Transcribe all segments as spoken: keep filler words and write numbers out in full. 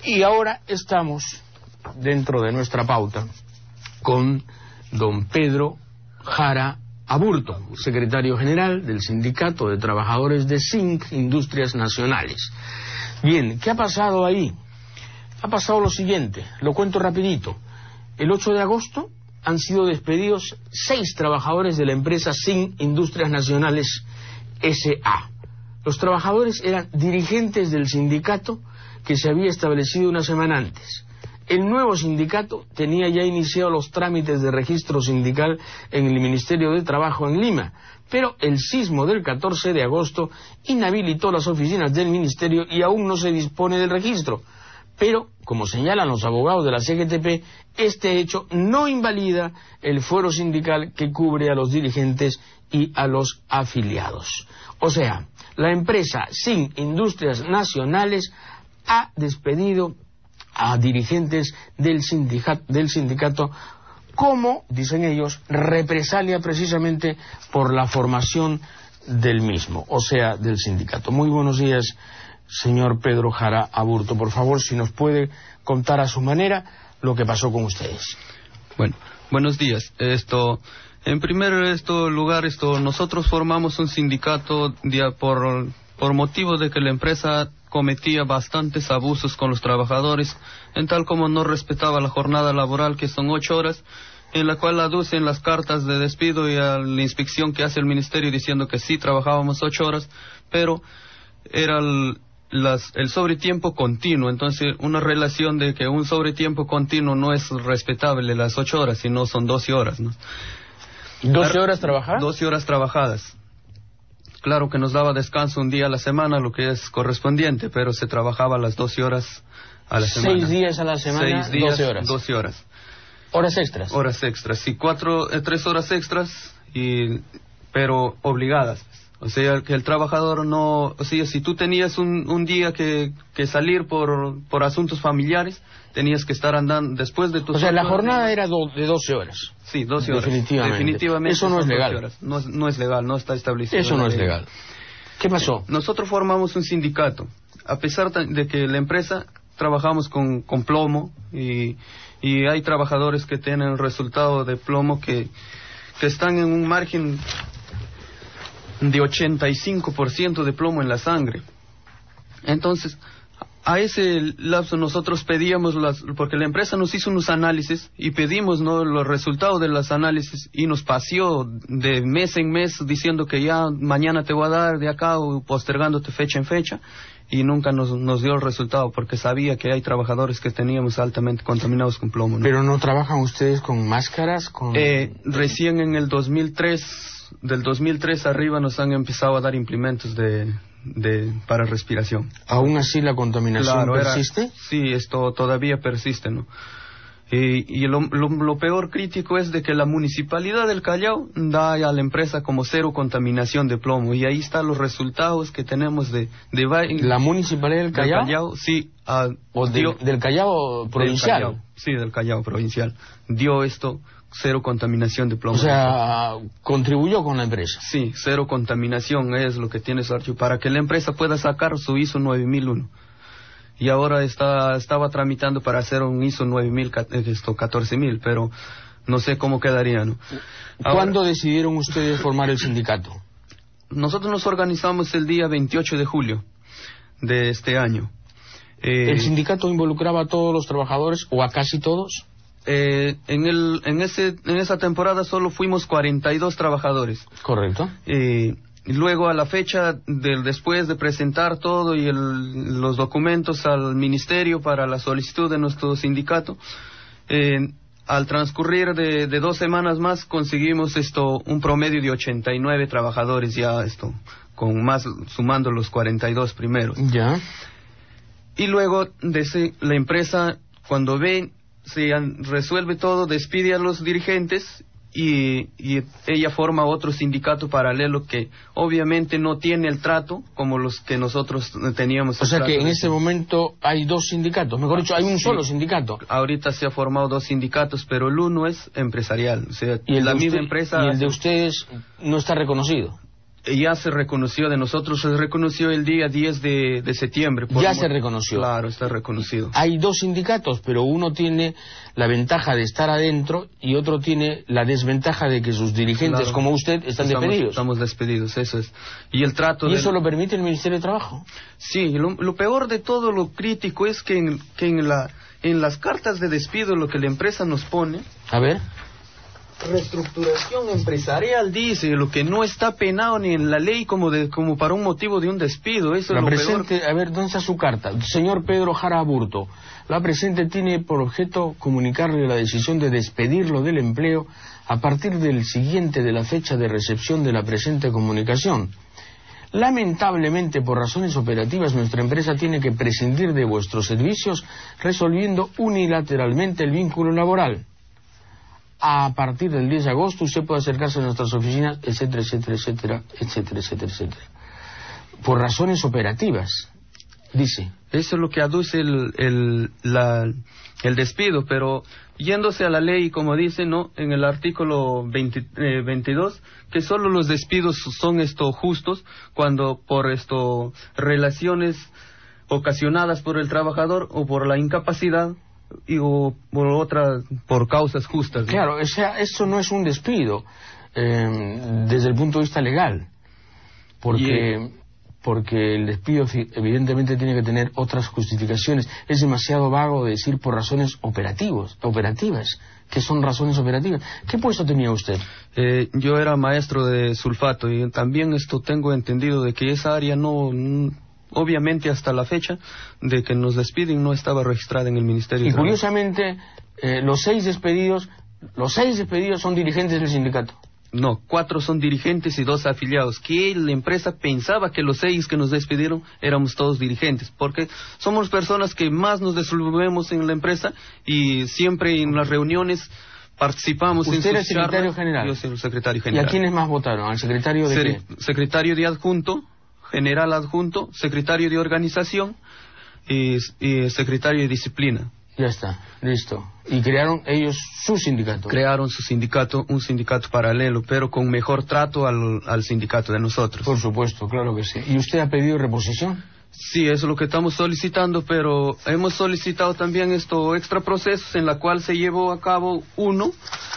Y ahora estamos dentro de nuestra pauta con don Pedro Jara Aburto, secretario general del Sindicato de Trabajadores de S I N C Industrias Nacionales. Bien, ¿qué ha pasado ahí? Ha pasado lo siguiente, lo cuento rapidito. El ocho de agosto han sido despedidos seis trabajadores de la empresa S I N C Industrias Nacionales S A Los trabajadores eran dirigentes del sindicato que se había establecido una semana antes. El nuevo sindicato tenía ya iniciado los trámites de registro sindical en el Ministerio de Trabajo en Lima, pero el sismo del catorce de agosto inhabilitó las oficinas del ministerio y aún no se dispone del registro. Pero, como señalan los abogados de la C G T P, este hecho no invalida el fuero sindical que cubre a los dirigentes y a los afiliados. O sea, la empresa S I N C Industrias Nacionales ha despedido a dirigentes del sindicato, del sindicato como, dicen ellos, represalia precisamente por la formación del mismo, o sea, del sindicato. Muy buenos días, señor Pedro Jara Aburto. Por favor, si nos puede contar a su manera lo que pasó con ustedes. Bueno, buenos días. Esto, en primer esto, lugar, esto, nosotros formamos un sindicato de, por, por motivo de que la empresa cometía bastantes abusos con los trabajadores, en tal como no respetaba la jornada laboral, que son ocho horas, en la cual aducen las cartas de despido y a la inspección que hace el ministerio diciendo que sí trabajábamos ocho horas, pero era el, las, el sobretiempo continuo. Entonces, una relación de que un sobretiempo continuo no es respetable las ocho horas, sino son doce horas, ¿no? ¿doce horas trabajadas? doce horas trabajadas. Claro que nos daba descanso un día a la semana, lo que es correspondiente, pero se trabajaba las doce horas a la semana. Seis días a la semana, Seis días, doce horas. doce horas. ¿Horas extras? Horas extras, sí, cuatro, eh, tres horas extras, y, pero obligadas. O sea, que el trabajador no... O sea, si tú tenías un, un día que, que salir por, por asuntos familiares, tenías que estar andando después de tus... O sea, la jornada horas, era do, de doce horas. Sí, doce horas. Definitivamente. Definitivamente. Eso no es legal. No, no es legal, no está establecido. Eso no es legal. ¿Qué pasó? Eh, nosotros formamos un sindicato. A pesar de que la empresa trabajamos con, con plomo y, y hay trabajadores que tienen el resultado de plomo que, que están en un margen de ochenta y cinco por ciento de plomo en la sangre. Entonces, a ese lapso nosotros pedíamos, las, porque la empresa nos hizo unos análisis y pedimos, ¿no?, los resultados de los análisis y nos paseó de mes en mes diciendo que ya mañana te voy a dar de acá o postergándote fecha en fecha, y nunca nos, nos dio el resultado porque sabía que hay trabajadores que teníamos altamente contaminados con plomo, ¿no? ¿Pero no trabajan ustedes con máscaras? Con... Eh, recién en el dos mil tres, del dos mil tres arriba nos han empezado a dar implementos de... de para respiración. ¿Aún así la contaminación claro, persiste? Era, sí, esto todavía persiste, ¿no? Y, y lo, lo, lo peor crítico es de que la municipalidad del Callao da a la empresa como cero contaminación de plomo, y ahí están los resultados que tenemos de... de ¿La municipalidad del Callao? Del Callao, sí. Uh, ¿O de, dio, del Callao provincial? Del Callao, sí, del Callao provincial. Dio esto... cero contaminación de plomo. O sea, contribuyó con la empresa. Sí, cero contaminación es lo que tiene su archivo, para que la empresa pueda sacar su I S O nueve mil uno. Y ahora está estaba tramitando para hacer un I S O nueve mil, esto, catorce mil, pero no sé cómo quedaría, ¿no? Ahora, ¿cuándo decidieron ustedes formar el sindicato? Nosotros nos organizamos el día veintiocho de julio de este año. Eh, ¿El sindicato involucraba a todos los trabajadores o a casi todos? Eh, en el en ese en esa temporada solo fuimos cuarenta y dos trabajadores. Correcto. Eh, y luego a la fecha del después de presentar todo y el, los documentos al ministerio para la solicitud de nuestro sindicato, eh, al transcurrir de, de dos semanas más conseguimos esto un promedio de ochenta y nueve trabajadores ya, esto con más sumando los cuarenta y dos primeros. Ya. Y luego de ese, la empresa cuando ve se resuelve todo, despide a los dirigentes y, y ella forma otro sindicato paralelo que obviamente no tiene el trato como los que nosotros teníamos. O sea que en este momento hay dos sindicatos, mejor dicho, hay un solo sindicato. Ahorita se ha formado dos sindicatos, pero el uno es empresarial, o sea, y el la misma empresa. ¿Y el de ustedes no está reconocido? ya se reconoció de nosotros, se reconoció el día diez de, de septiembre. Ya se reconoció. Claro, está reconocido. Hay dos sindicatos, pero uno tiene la ventaja de estar adentro y otro tiene la desventaja de que sus dirigentes, Claro. como usted, están estamos, despedidos. Estamos despedidos, eso es. Y el trato... ¿Y del... eso lo permite el Ministerio de Trabajo? Sí, lo, lo peor de todo, lo crítico, es que, en, que en, la, en las cartas de despido lo que la empresa nos pone... A ver... Reestructuración empresarial, dice, lo que no está penado ni en la ley como de como para un motivo de un despido. Eso la es lo presente, peor. A ver, ¿dónde está su carta? Señor Pedro Jara Aburto, la presente tiene por objeto comunicarle la decisión de despedirlo del empleo a partir del siguiente de la fecha de recepción de la presente comunicación. Lamentablemente, por razones operativas, nuestra empresa tiene que prescindir de vuestros servicios, resolviendo unilateralmente el vínculo laboral. A partir del diez de agosto usted puede acercarse a nuestras oficinas, etcétera, etcétera, etcétera, etcétera, etcétera, etcétera. Por razones operativas, dice. Eso es lo que aduce el, el, la, el despido, pero yéndose a la ley, como dice, ¿no? En el artículo veinte, eh, veintidós, que solo los despidos son esto justos cuando por esto relaciones ocasionadas por el trabajador o por la incapacidad y o por otra, por causas justas, ¿no? Claro, o sea, esto no es un despido eh, desde el punto de vista legal, porque y... porque el despido evidentemente tiene que tener otras justificaciones. Es demasiado vago decir por razones operativos, operativas. ¿Qué son razones operativas? ¿Qué puesto tenía usted? Eh, yo era maestro de sulfato y también esto tengo entendido de que esa área no... obviamente hasta la fecha de que nos despiden no estaba registrada en el Ministerio. Y curiosamente, eh, los seis despedidos, los seis despedidos son dirigentes del sindicato. No, cuatro son dirigentes y dos afiliados. Que la empresa pensaba que los seis que nos despidieron éramos todos dirigentes, porque somos personas que más nos desenvolvemos en la empresa y siempre en las reuniones participamos. ¿Usted en era el secretario charlas. general? Yo soy el secretario general. ¿Y a quiénes más votaron? ¿Al secretario de Se qué? Secretario de adjunto, general adjunto, secretario de organización y, y secretario de disciplina. Ya está, listo. Y crearon ellos su sindicato. Crearon su sindicato, un sindicato paralelo, pero con mejor trato al, al sindicato de nosotros. Por supuesto, claro que sí. ¿Y usted ha pedido reposición? Sí, eso es lo que estamos solicitando, pero hemos solicitado también estos extra procesos en la cual se llevó a cabo uno.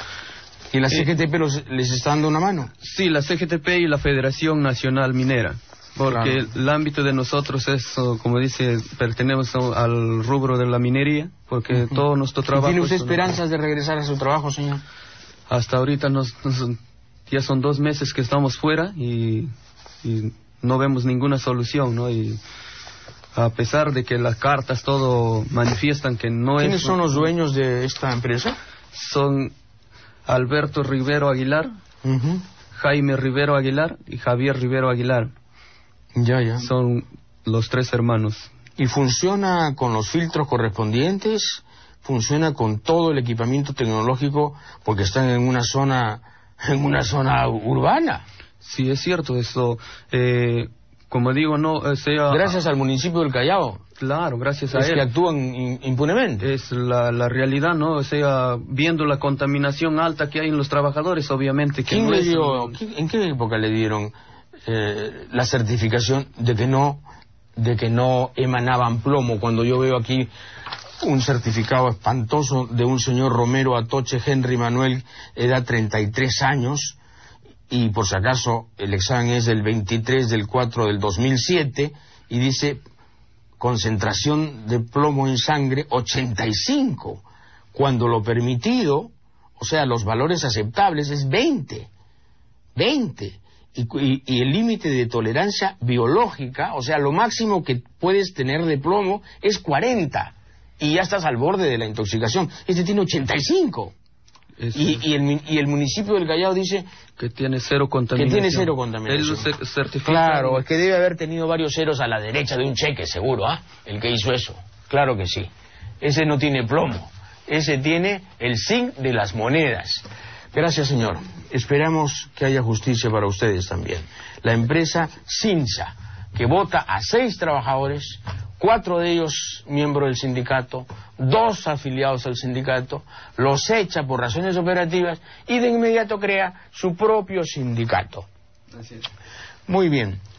¿Y la C G T P eh, los, les está dando una mano? Sí, la C G T P y la Federación Nacional Minera. Porque claro, el ámbito de nosotros es, como dice, pertenecemos al rubro de la minería, porque uh-huh. todo nuestro trabajo... ¿Tiene usted esperanzas de regresar a su trabajo, señor? Hasta ahorita nos, nos, ya son dos meses que estamos fuera y, y no vemos ninguna solución, ¿no? Y a pesar de que las cartas todo manifiestan que no es... ¿Quiénes son los dueños de esta empresa? Son Alberto Rivero Aguilar, uh-huh. Jaime Rivero Aguilar y Javier Rivero Aguilar. Ya, ya. Son los tres hermanos. ¿Y funciona con los filtros correspondientes? ¿Funciona con todo el equipamiento tecnológico? Porque están en una zona, en una zona urbana. Sí, es cierto eso. Eh, como digo, no sea... Gracias al municipio del Callao. Claro, gracias a es él. Es que actúan impunemente. Es la, la realidad, ¿no? O sea, viendo la contaminación alta que hay en los trabajadores, obviamente que ¿Quién no le es... dio, ¿En qué época le dieron eh, la certificación de que no de que no emanaban plomo? Cuando yo veo aquí un certificado espantoso de un señor Romero Atoche Henry Manuel, edad treinta y tres años, y por si acaso el examen es del veintitrés del cuatro del dos mil siete, y dice concentración de plomo en sangre ochenta y cinco, cuando lo permitido, o sea, los valores aceptables es veinte, veinte, y, y, y el límite de tolerancia biológica, o sea, lo máximo que puedes tener de plomo es cuarenta, y ya estás al borde de la intoxicación. Este tiene ochenta y cinco. Y, y, el, y el municipio del Callao dice que tiene cero contaminación. Que tiene cero contaminación. Él certifica... Claro, es que debe haber tenido varios ceros a la derecha de un cheque, seguro, ¿ah? ¿eh? El que hizo eso. Claro que sí. Ese no tiene plomo. Ese tiene el zinc de las monedas. Gracias, señor. Esperamos que haya justicia para ustedes también. La empresa Cinsa, que vota a seis trabajadores, cuatro de ellos miembros del sindicato, dos afiliados al sindicato, los echa por razones operativas y de inmediato crea su propio sindicato. Así es. Muy bien.